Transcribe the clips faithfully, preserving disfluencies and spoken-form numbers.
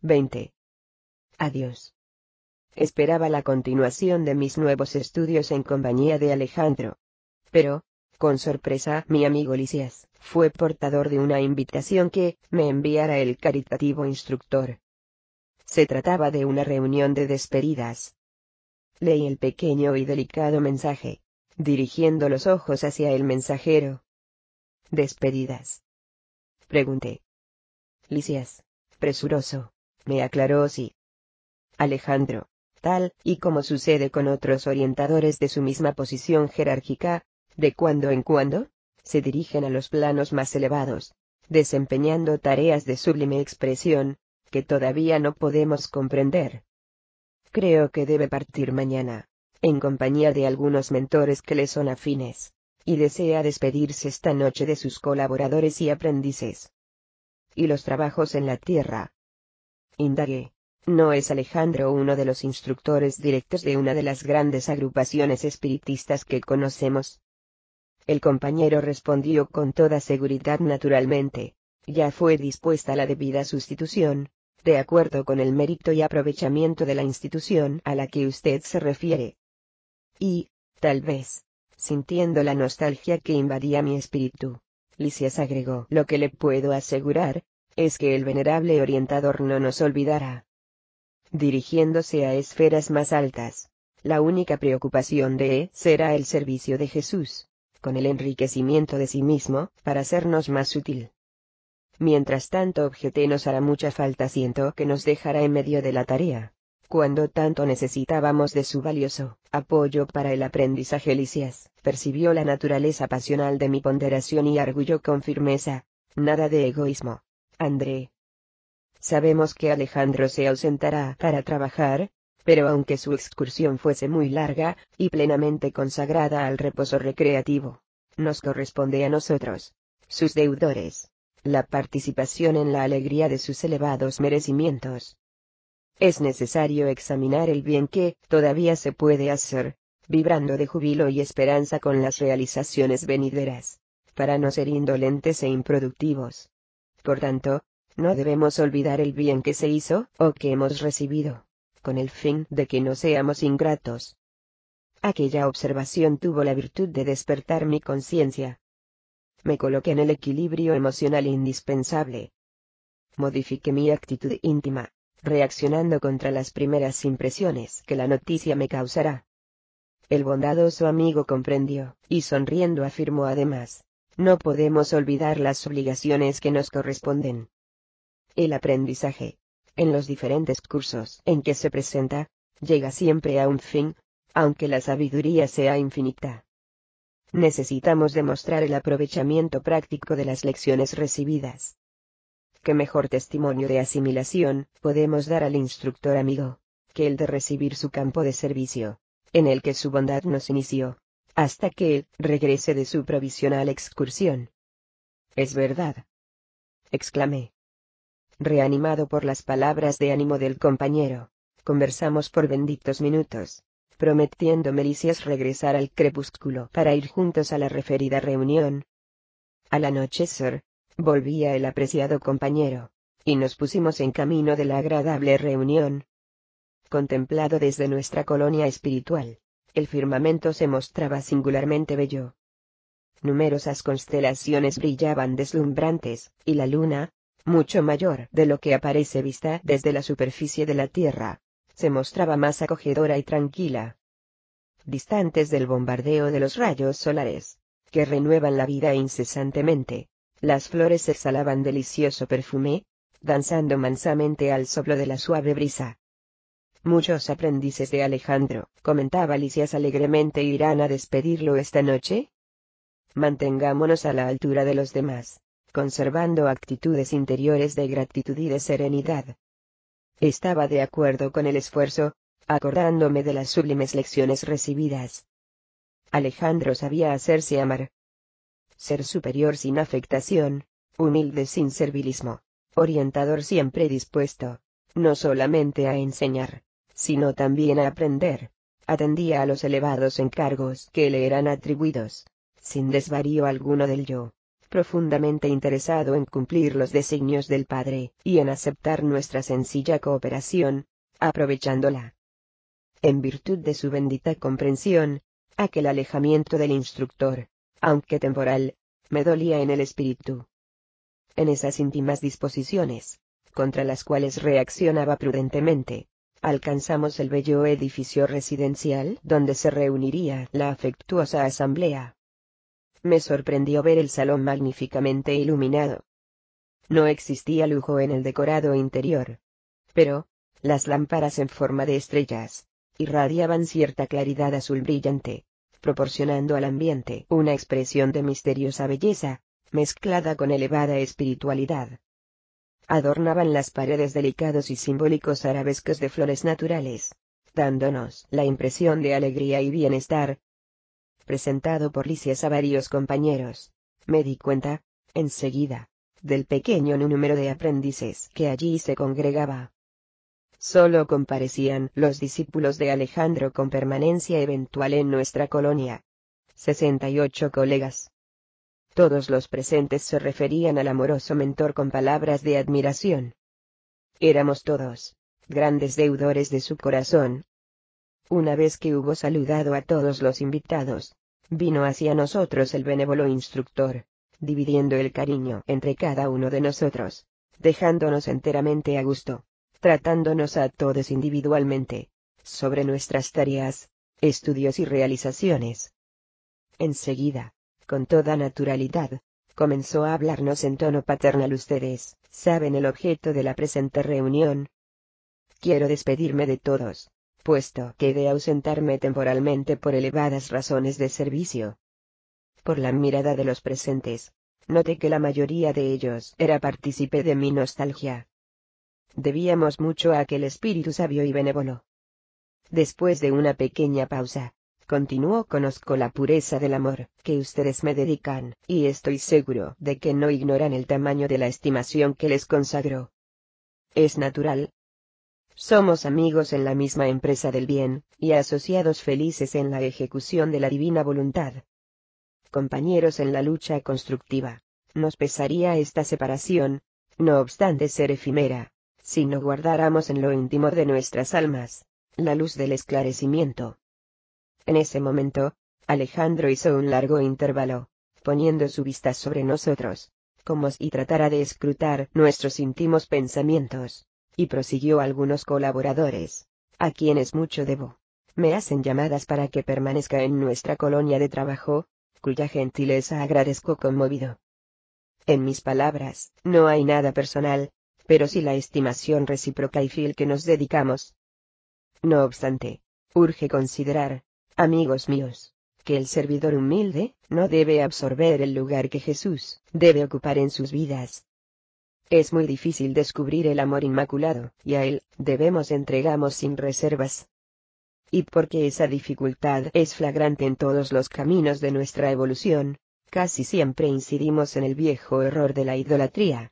veinte. Adiós. Esperaba la continuación de mis nuevos estudios en compañía de Alejandro. Pero, con sorpresa, mi amigo Lisias fue portador de una invitación que me enviara el caritativo instructor. Se trataba de una reunión de despedidas. Leí el pequeño y delicado mensaje, dirigiendo los ojos hacia el mensajero. ¿Despedidas?, pregunté. Lisias, presuroso, me aclaró sí. Alejandro, tal y como sucede con otros orientadores de su misma posición jerárquica, de cuando en cuando, se dirigen a los planos más elevados, desempeñando tareas de sublime expresión, que todavía no podemos comprender. Creo que debe partir mañana, en compañía de algunos mentores que le son afines, y desea despedirse esta noche de sus colaboradores y aprendices. ¿Y los trabajos en la tierra?, indagué. ¿No es Alejandro uno de los instructores directos de una de las grandes agrupaciones espiritistas que conocemos? El compañero respondió con toda seguridad naturalmente. Ya fue dispuesta la debida sustitución, de acuerdo con el mérito y aprovechamiento de la institución a la que usted se refiere. Y, tal vez, sintiendo la nostalgia que invadía mi espíritu, Lisias agregó: lo que le puedo asegurar, es que el venerable orientador no nos olvidará. Dirigiéndose a esferas más altas, la única preocupación de él será el servicio de Jesús, con el enriquecimiento de sí mismo, para hacernos más útil. Mientras tanto, objeté, nos hará mucha falta, siento que nos dejará en medio de la tarea, cuando tanto necesitábamos de su valioso apoyo para el aprendizaje. Lisias percibió la naturaleza pasional de mi ponderación y arguyó con firmeza: nada de egoísmo, André. Sabemos que Alejandro se ausentará para trabajar, pero aunque su excursión fuese muy larga, y plenamente consagrada al reposo recreativo, nos corresponde a nosotros, sus deudores, la participación en la alegría de sus elevados merecimientos. Es necesario examinar el bien que todavía se puede hacer, vibrando de júbilo y esperanza con las realizaciones venideras, para no ser indolentes e improductivos. Por tanto, no debemos olvidar el bien que se hizo, o que hemos recibido, con el fin de que no seamos ingratos. Aquella observación tuvo la virtud de despertar mi conciencia. Me coloqué en el equilibrio emocional indispensable. Modifiqué mi actitud íntima, reaccionando contra las primeras impresiones que la noticia me causará. El bondadoso amigo comprendió, y sonriendo afirmó además: no podemos olvidar las obligaciones que nos corresponden. El aprendizaje, en los diferentes cursos en que se presenta, llega siempre a un fin, aunque la sabiduría sea infinita. Necesitamos demostrar el aprovechamiento práctico de las lecciones recibidas. ¿Qué mejor testimonio de asimilación podemos dar al instructor amigo, que el de recibir su campo de servicio, en el que su bondad nos inició, hasta que él regrese de su provisional excursión? Es verdad, exclamé. Reanimado por las palabras de ánimo del compañero, conversamos por benditos minutos, prometiéndome Lisias regresar al crepúsculo para ir juntos a la referida reunión. Al anochecer, volvía el apreciado compañero, y nos pusimos en camino de la agradable reunión. Contemplado desde nuestra colonia espiritual, el firmamento se mostraba singularmente bello. Numerosas constelaciones brillaban deslumbrantes, y la luna, mucho mayor de lo que aparece vista desde la superficie de la Tierra, se mostraba más acogedora y tranquila. Distantes del bombardeo de los rayos solares, que renuevan la vida incesantemente, las flores exhalaban delicioso perfume, danzando mansamente al soplo de la suave brisa. Muchos aprendices de Alejandro, comentaba Lisias alegremente, irán a despedirlo esta noche. Mantengámonos a la altura de los demás, conservando actitudes interiores de gratitud y de serenidad. Estaba de acuerdo con el esfuerzo, acordándome de las sublimes lecciones recibidas. Alejandro sabía hacerse amar. Ser superior sin afectación, humilde sin servilismo, orientador siempre dispuesto, no solamente a enseñar, sino también a aprender, atendía a los elevados encargos que le eran atribuidos, sin desvarío alguno del yo, profundamente interesado en cumplir los designios del Padre, y en aceptar nuestra sencilla cooperación, aprovechándola. En virtud de su bendita comprensión, aquel alejamiento del instructor, aunque temporal, me dolía en el espíritu. En esas íntimas disposiciones, contra las cuales reaccionaba prudentemente, alcanzamos el bello edificio residencial donde se reuniría la afectuosa asamblea. Me sorprendió ver el salón magníficamente iluminado. No existía lujo en el decorado interior. Pero, las lámparas en forma de estrellas, irradiaban cierta claridad azul brillante, proporcionando al ambiente una expresión de misteriosa belleza, mezclada con elevada espiritualidad. Adornaban las paredes delicados y simbólicos arabescos de flores naturales, dándonos la impresión de alegría y bienestar. Presentado por Lisias a varios compañeros, me di cuenta, enseguida, del pequeño número de aprendices que allí se congregaba. Solo comparecían los discípulos de Alejandro con permanencia eventual en nuestra colonia. sesenta y ocho colegas. Todos los presentes se referían al amoroso mentor con palabras de admiración. Éramos todos grandes deudores de su corazón. Una vez que hubo saludado a todos los invitados, vino hacia nosotros el benévolo instructor, dividiendo el cariño entre cada uno de nosotros, dejándonos enteramente a gusto, tratándonos a todos individualmente, sobre nuestras tareas, estudios y realizaciones. Enseguida, con toda naturalidad, comenzó a hablarnos en tono paternal. Ustedes saben el objeto de la presente reunión. Quiero despedirme de todos, puesto que he de ausentarme temporalmente por elevadas razones de servicio. Por la mirada de los presentes, noté que la mayoría de ellos era partícipe de mi nostalgia. Debíamos mucho a aquel espíritu sabio y benévolo. Después de una pequeña pausa, continuó: conozco la pureza del amor que ustedes me dedican, y estoy seguro de que no ignoran el tamaño de la estimación que les consagro. Es natural. Somos amigos en la misma empresa del bien, y asociados felices en la ejecución de la divina voluntad. Compañeros en la lucha constructiva. Nos pesaría esta separación, no obstante ser efímera, si no guardáramos en lo íntimo de nuestras almas la luz del esclarecimiento. En ese momento, Alejandro hizo un largo intervalo, poniendo su vista sobre nosotros, como si tratara de escrutar nuestros íntimos pensamientos, y prosiguió: algunos colaboradores, a quienes mucho debo, me hacen llamadas para que permanezca en nuestra colonia de trabajo, cuya gentileza agradezco conmovido. En mis palabras, no hay nada personal, pero sí la estimación recíproca y fiel que nos dedicamos. No obstante, urge considerar, amigos míos, que el servidor humilde no debe absorber el lugar que Jesús debe ocupar en sus vidas. Es muy difícil descubrir el amor inmaculado, y a él debemos entregarnos sin reservas. Y porque esa dificultad es flagrante en todos los caminos de nuestra evolución, casi siempre incidimos en el viejo error de la idolatría.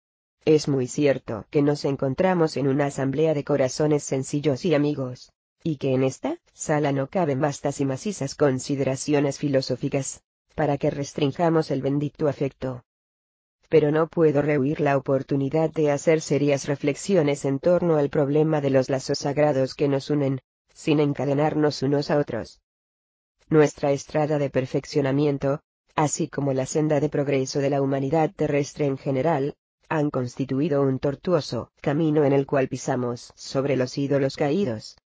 Es muy cierto que nos encontramos en una asamblea de corazones sencillos y amigos, y que en esta sala no caben vastas y macizas consideraciones filosóficas, para que restringamos el bendito afecto. Pero no puedo rehuir la oportunidad de hacer serias reflexiones en torno al problema de los lazos sagrados que nos unen, sin encadenarnos unos a otros. Nuestra estrada de perfeccionamiento, así como la senda de progreso de la humanidad terrestre en general, han constituido un tortuoso camino en el cual pisamos sobre los ídolos caídos.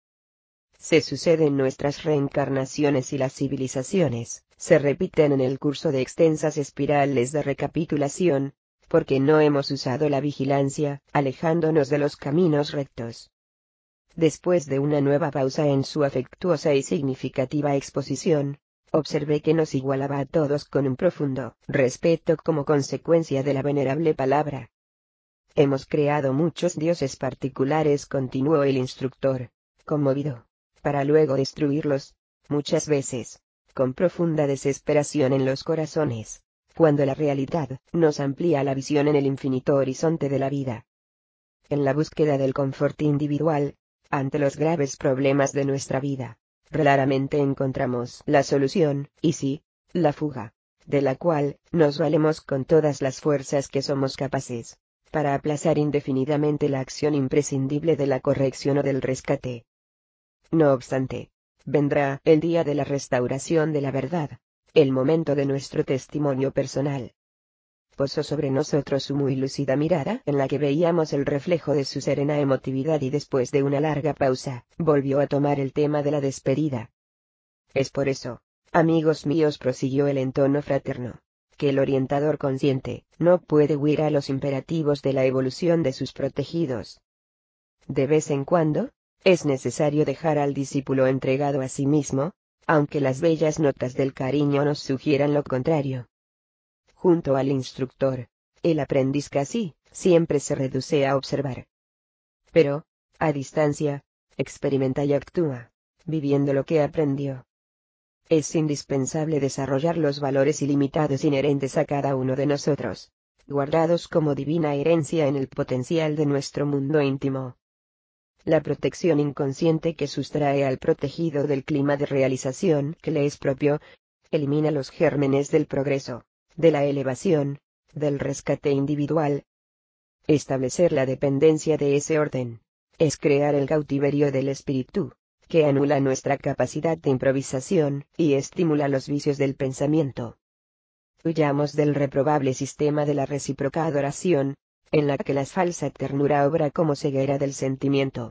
Se suceden nuestras reencarnaciones y las civilizaciones se repiten en el curso de extensas espirales de recapitulación, porque no hemos usado la vigilancia, alejándonos de los caminos rectos. Después de una nueva pausa en su afectuosa y significativa exposición, observé que nos igualaba a todos con un profundo respeto como consecuencia de la venerable palabra. Hemos creado muchos dioses particulares, continuó el instructor, conmovido, para luego destruirlos, muchas veces, con profunda desesperación en los corazones, cuando la realidad nos amplía la visión en el infinito horizonte de la vida. En la búsqueda del confort individual, ante los graves problemas de nuestra vida, raramente encontramos la solución, y sí, la fuga, de la cual nos valemos con todas las fuerzas que somos capaces, para aplazar indefinidamente la acción imprescindible de la corrección o del rescate. No obstante, vendrá el día de la restauración de la verdad, el momento de nuestro testimonio personal. Posó sobre nosotros su muy lúcida mirada en la que veíamos el reflejo de su serena emotividad y después de una larga pausa, volvió a tomar el tema de la despedida. Es por eso, amigos míos, prosiguió él en tono fraterno, que el orientador consciente no puede huir a los imperativos de la evolución de sus protegidos. De vez en cuando, es necesario dejar al discípulo entregado a sí mismo, aunque las bellas notas del cariño nos sugieran lo contrario. Junto al instructor, el aprendiz casi siempre se reduce a observar. Pero, a distancia, experimenta y actúa, viviendo lo que aprendió. Es indispensable desarrollar los valores ilimitados inherentes a cada uno de nosotros, guardados como divina herencia en el potencial de nuestro mundo íntimo. La protección inconsciente que sustrae al protegido del clima de realización que le es propio, elimina los gérmenes del progreso, de la elevación, del rescate individual. Establecer la dependencia de ese orden, es crear el cautiverio del espíritu, que anula nuestra capacidad de improvisación y estimula los vicios del pensamiento. Huyamos del reprobable sistema de la recíproca adoración, en la que la falsa ternura obra como ceguera del sentimiento.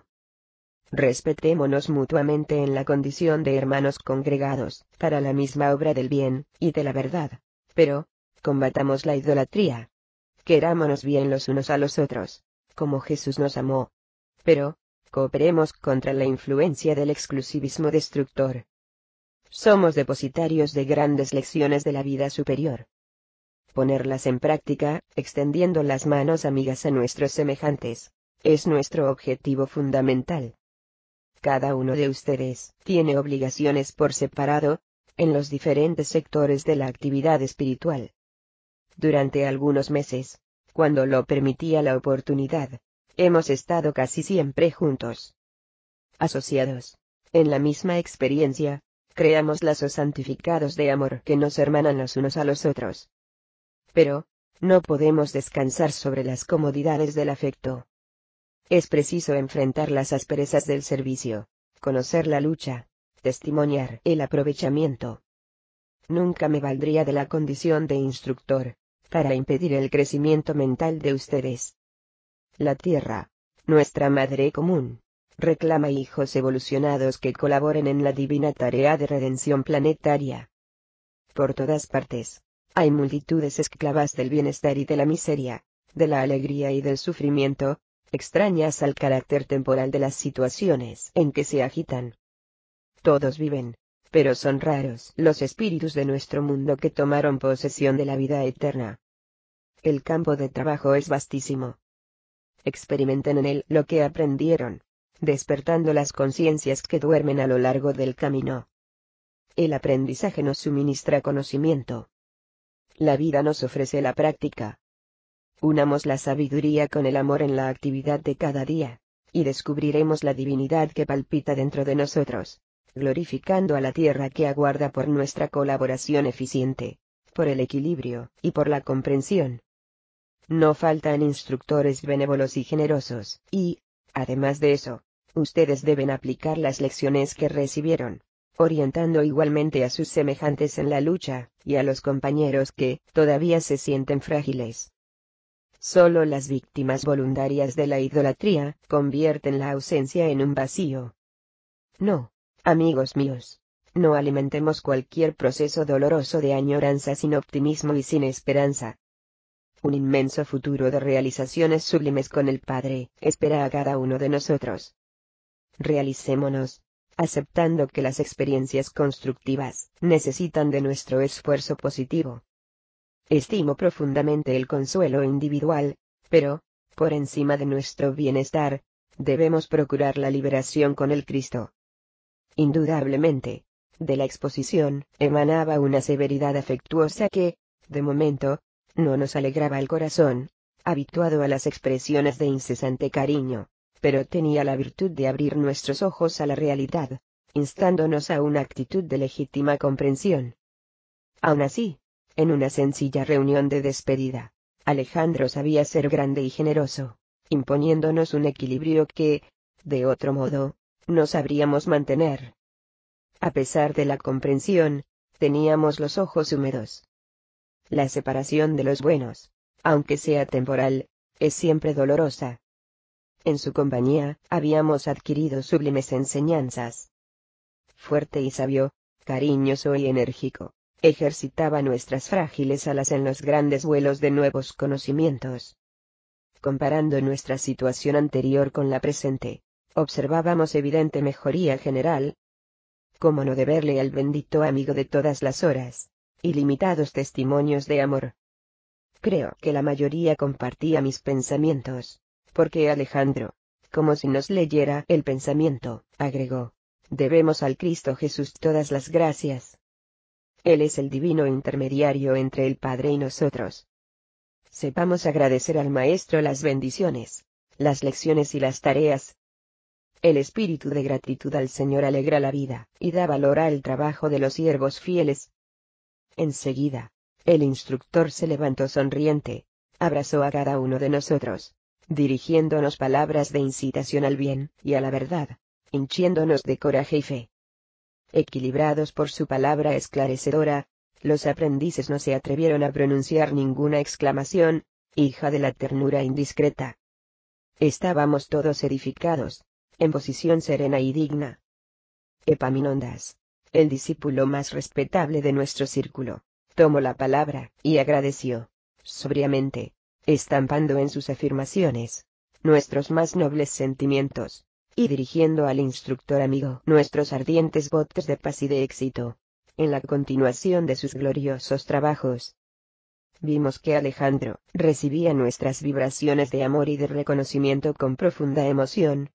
Respetémonos mutuamente en la condición de hermanos congregados, para la misma obra del bien y de la verdad, pero, combatamos la idolatría. Querámonos bien los unos a los otros, como Jesús nos amó. Pero, cooperemos contra la influencia del exclusivismo destructor. Somos depositarios de grandes lecciones de la vida superior. Ponerlas en práctica, extendiendo las manos amigas a nuestros semejantes, es nuestro objetivo fundamental. Cada uno de ustedes tiene obligaciones por separado, en los diferentes sectores de la actividad espiritual. Durante algunos meses, cuando lo permitía la oportunidad, hemos estado casi siempre juntos. Asociados, en la misma experiencia, creamos lazos santificados de amor que nos hermanan los unos a los otros. Pero, no podemos descansar sobre las comodidades del afecto. Es preciso enfrentar las asperezas del servicio, conocer la lucha, testimoniar el aprovechamiento. Nunca me valdría de la condición de instructor, para impedir el crecimiento mental de ustedes. La Tierra, nuestra madre común, reclama hijos evolucionados que colaboren en la divina tarea de redención planetaria. Por todas partes, hay multitudes esclavas del bienestar y de la miseria, de la alegría y del sufrimiento, extrañas al carácter temporal de las situaciones en que se agitan. Todos viven, pero son raros los espíritus de nuestro mundo que tomaron posesión de la vida eterna. El campo de trabajo es vastísimo. Experimenten en él lo que aprendieron, despertando las conciencias que duermen a lo largo del camino. El aprendizaje nos suministra conocimiento. La vida nos ofrece la práctica. Unamos la sabiduría con el amor en la actividad de cada día, y descubriremos la divinidad que palpita dentro de nosotros, glorificando a la tierra que aguarda por nuestra colaboración eficiente, por el equilibrio y por la comprensión. No faltan instructores benévolos y generosos, y, además de eso, ustedes deben aplicar las lecciones que recibieron, orientando igualmente a sus semejantes en la lucha, y a los compañeros que todavía se sienten frágiles. Solo las víctimas voluntarias de la idolatría convierten la ausencia en un vacío. No, amigos míos, no alimentemos cualquier proceso doloroso de añoranza sin optimismo y sin esperanza. Un inmenso futuro de realizaciones sublimes con el Padre espera a cada uno de nosotros. Realicémonos, aceptando que las experiencias constructivas necesitan de nuestro esfuerzo positivo. Estimo profundamente el consuelo individual, pero, por encima de nuestro bienestar, debemos procurar la liberación con el Cristo. Indudablemente, de la exposición emanaba una severidad afectuosa que, de momento, no nos alegraba el corazón, habituado a las expresiones de incesante cariño, pero tenía la virtud de abrir nuestros ojos a la realidad, instándonos a una actitud de legítima comprensión. Aun así, En una sencilla reunión de despedida, Alejandro sabía ser grande y generoso, imponiéndonos un equilibrio que, de otro modo, no sabríamos mantener. A pesar de la comprensión, teníamos los ojos húmedos. La separación de los buenos, aunque sea temporal, es siempre dolorosa. En su compañía, habíamos adquirido sublimes enseñanzas. Fuerte y sabio, cariñoso y enérgico, ejercitaba nuestras frágiles alas en los grandes vuelos de nuevos conocimientos. Comparando nuestra situación anterior con la presente, observábamos evidente mejoría general. ¿Cómo no deberle al bendito amigo de todas las horas, ilimitados testimonios de amor? Creo que la mayoría compartía mis pensamientos, porque Alejandro, como si nos leyera el pensamiento, agregó: debemos al Cristo Jesús todas las gracias. Él es el divino intermediario entre el Padre y nosotros. Sepamos agradecer al Maestro las bendiciones, las lecciones y las tareas. El espíritu de gratitud al Señor alegra la vida, y da valor al trabajo de los siervos fieles. Enseguida, el instructor se levantó sonriente, abrazó a cada uno de nosotros, dirigiéndonos palabras de incitación al bien y a la verdad, hinchiéndonos de coraje y fe. Equilibrados por su palabra esclarecedora, los aprendices no se atrevieron a pronunciar ninguna exclamación, hija de la ternura indiscreta. Estábamos todos edificados, en posición serena y digna. Epaminondas, el discípulo más respetable de nuestro círculo, tomó la palabra, y agradeció, sobriamente, estampando en sus afirmaciones, nuestros más nobles sentimientos, y dirigiendo al instructor amigo nuestros ardientes votos de paz y de éxito, en la continuación de sus gloriosos trabajos. Vimos que Alejandro recibía nuestras vibraciones de amor y de reconocimiento con profunda emoción.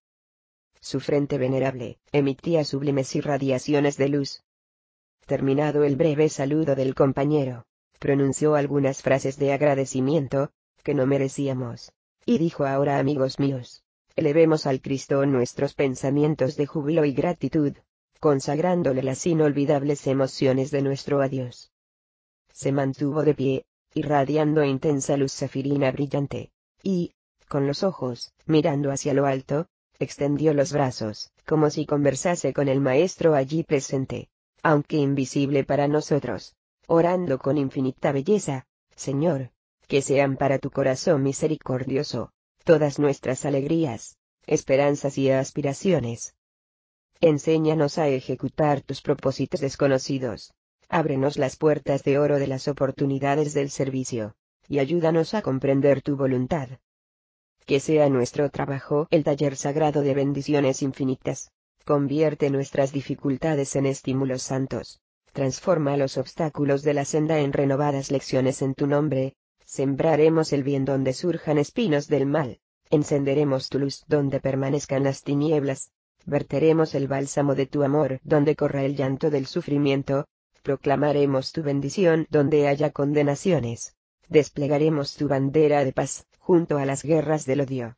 Su frente venerable emitía sublimes irradiaciones de luz. Terminado el breve saludo del compañero, pronunció algunas frases de agradecimiento, que no merecíamos, y dijo: ahora, amigos míos, elevemos al Cristo nuestros pensamientos de júbilo y gratitud, consagrándole las inolvidables emociones de nuestro adiós. Se mantuvo de pie, irradiando intensa luz zafirina brillante, y, con los ojos mirando hacia lo alto, extendió los brazos, como si conversase con el Maestro allí presente, aunque invisible para nosotros, orando con infinita belleza: Señor, que sean para tu corazón misericordioso todas nuestras alegrías, esperanzas y aspiraciones. Enséñanos a ejecutar tus propósitos desconocidos. Ábrenos las puertas de oro de las oportunidades del servicio, y ayúdanos a comprender tu voluntad. Que sea nuestro trabajo el taller sagrado de bendiciones infinitas. Convierte nuestras dificultades en estímulos santos. Transforma los obstáculos de la senda en renovadas lecciones en tu nombre. Sembraremos el bien donde surjan espinos del mal. Encenderemos tu luz donde permanezcan las tinieblas. Verteremos el bálsamo de tu amor donde corra el llanto del sufrimiento. Proclamaremos tu bendición donde haya condenaciones. Desplegaremos tu bandera de paz, junto a las guerras del odio.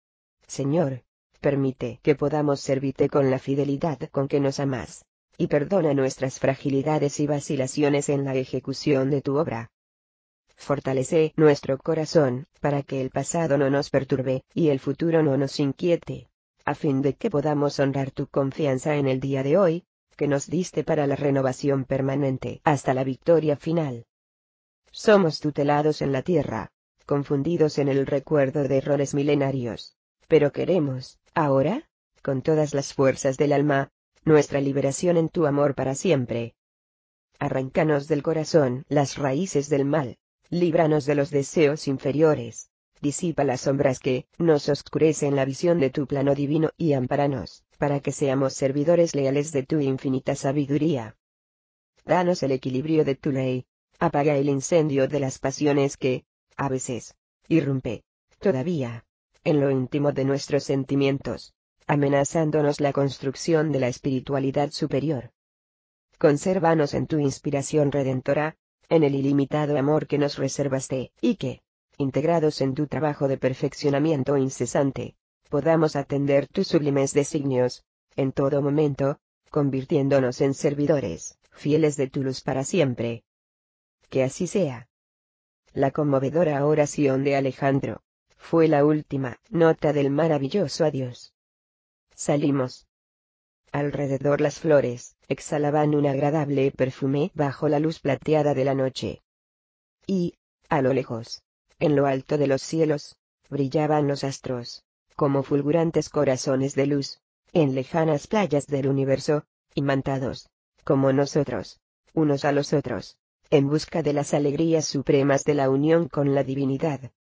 Señor, permite que podamos servirte con la fidelidad con que nos amas, y perdona nuestras fragilidades y vacilaciones en la ejecución de tu obra. Fortalece nuestro corazón, para que el pasado no nos perturbe, y el futuro no nos inquiete, a fin de que podamos honrar tu confianza en el día de hoy, que nos diste para la renovación permanente hasta la victoria final. Somos tutelados en la tierra, confundidos en el recuerdo de errores milenarios, pero queremos, ahora, con todas las fuerzas del alma, nuestra liberación en tu amor para siempre. Arráncanos del corazón las raíces del mal, líbranos de los deseos inferiores, disipa las sombras que nos oscurecen la visión de tu plano divino y ampáranos, para que seamos servidores leales de tu infinita sabiduría. Danos el equilibrio de tu ley. Apaga el incendio de las pasiones que, a veces, irrumpe, todavía, en lo íntimo de nuestros sentimientos, amenazándonos la construcción de la espiritualidad superior. Consérvanos en tu inspiración redentora, en el ilimitado amor que nos reservaste, y que, integrados en tu trabajo de perfeccionamiento incesante, podamos atender tus sublimes designios, en todo momento, convirtiéndonos en servidores, fieles de tu luz para siempre. Que así sea. La conmovedora oración de Alejandro fue la última nota del maravilloso adiós. Salimos. Alrededor las flores exhalaban un agradable perfume bajo la luz plateada de la noche. Y, a lo lejos, en lo alto de los cielos, brillaban los astros, como fulgurantes corazones de luz, en lejanas playas del universo, imantados, como nosotros, unos a los otros, en busca de las alegrías supremas de la unión con la divinidad.